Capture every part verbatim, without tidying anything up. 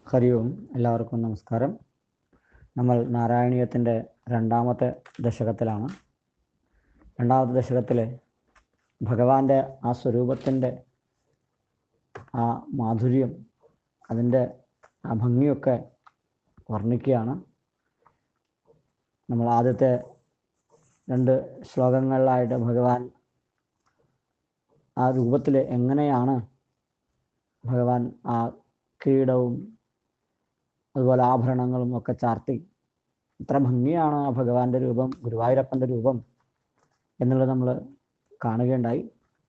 ഹരി ഓം. എല്ലാവർക്കും നമസ്കാരം. നമ്മൾ നാരായണീയത്തിൻ്റെ രണ്ടാമത്തെ ദശകത്തിലാണ്. രണ്ടാമത്തെ ദശകത്തിൽ ഭഗവാന്റെ ആ സ്വരൂപത്തിൻ്റെ ആ മാധുര്യം, അതിൻ്റെ ആ ഭംഗിയൊക്കെ വർണ്ണിക്കുകയാണ്. നമ്മൾ ആദ്യത്തെ രണ്ട് ശ്ലോകങ്ങളിലായിട്ട് ഭഗവാൻ ആ രൂപത്തിൽ എങ്ങനെയാണ് ഭഗവാൻ ആ കിരീടവും അതുപോലെ ആഭരണങ്ങളും ഒക്കെ ചാർത്തി, ഇത്ര ഭംഗിയാണ് ആ ഭഗവാന്റെ രൂപം, ഗുരുവായൂരപ്പൻ്റെ രൂപം എന്നുള്ളത് നമ്മൾ കാണുകയുണ്ടായി.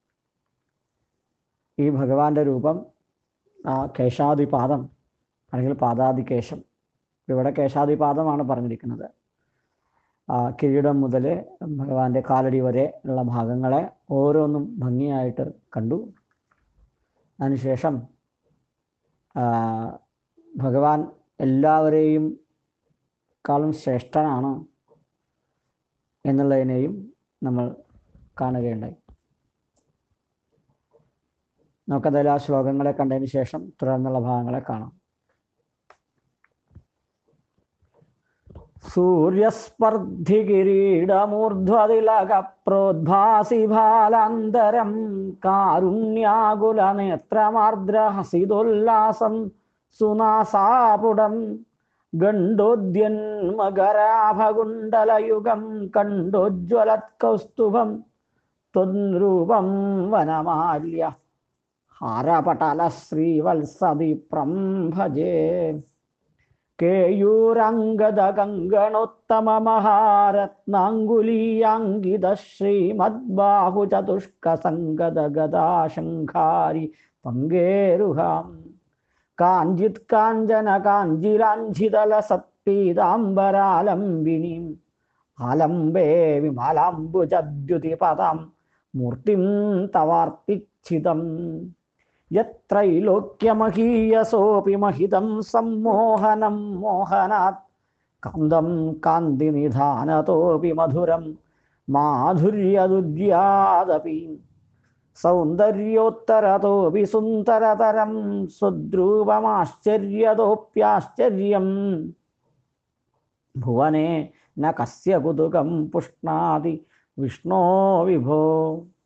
ഈ ഭഗവാന്റെ രൂപം ആ കേശാദിപാദം അല്ലെങ്കിൽ പാദാദികേശം, ഇവിടെ കേശാദിപാദമാണ് പറഞ്ഞിരിക്കുന്നത്. ആ കിരീടം മുതൽ ഭഗവാന്റെ കാലടി വരെ ഉള്ള ഭാഗങ്ങളെ ഓരോന്നും ഭംഗിയായിട്ട് കണ്ടു. അതിനുശേഷം ഭഗവാൻ എല്ലാവരെയും കാളും ശ്രേഷ്ഠനാണ് എന്നുള്ളതിനെയും നമ്മൾ കാണുകയുണ്ടായി. നമുക്കതിൽ ആ ശ്ലോകങ്ങളെ കണ്ടതിന് ശേഷം തുടർന്നുള്ള ഭാഗങ്ങളെ കാണാം. സൂര്യസ്പർദ്ധി കിരീടമൂർധ്വതിലക പ്രോദ്ഭാസി ഭാലാന്തരം കാരുണ്യാകുല നേത്രമാർദ്രഹസിതോല്ലാസം സുനാസാപുടം ഗണ്ഡോദ്യന്മകരാഭകുണ്ടലയുഗം കണ്ടോജ്വലത്കൗസ്തുഭം ത്വൻരൂപം വനമാല്യ ഹാരപടല ശ്രീവത്സദീപ്രം ഭജേ. കേയൂരംഗദ കങ്കണോത്തമ മഹാരത്നാങ്കുലീയാങ്കിത ശ്രീമദ്ബാഹു ചതുഷ്ക സംഗത ഗദാശങ്കാരി പങ്കേരുഹാം കാഞ്ചിത് കാഞ്ചന കാഞ്ചിലാഞ്ചിതല സത്പീതാംബരാലംബിനീം ആലംബേ വിമലാംബുജദ്യുതിപദം മൂർത്തിം തവാർത്തിച്ഛിതം. യത്രൈലോക്യമഹീയസോപി മഹിതം സമ്മോഹനം മോഹനാത് കാന്തം കാന്തിനിധാനതോപി മധുരം മാധുര്യദുര്യാദപി സൗന്ദര്യോത്തരതോപി സുന്ദരതരം സ്വദ്രൂപമാശ്ചര്യതോപ്യാശ്ചര്യം ഭുവനേ ന കസ്യ കുതുകം പുഷ്ണാതി വിഷ്ണോ വിഭോ.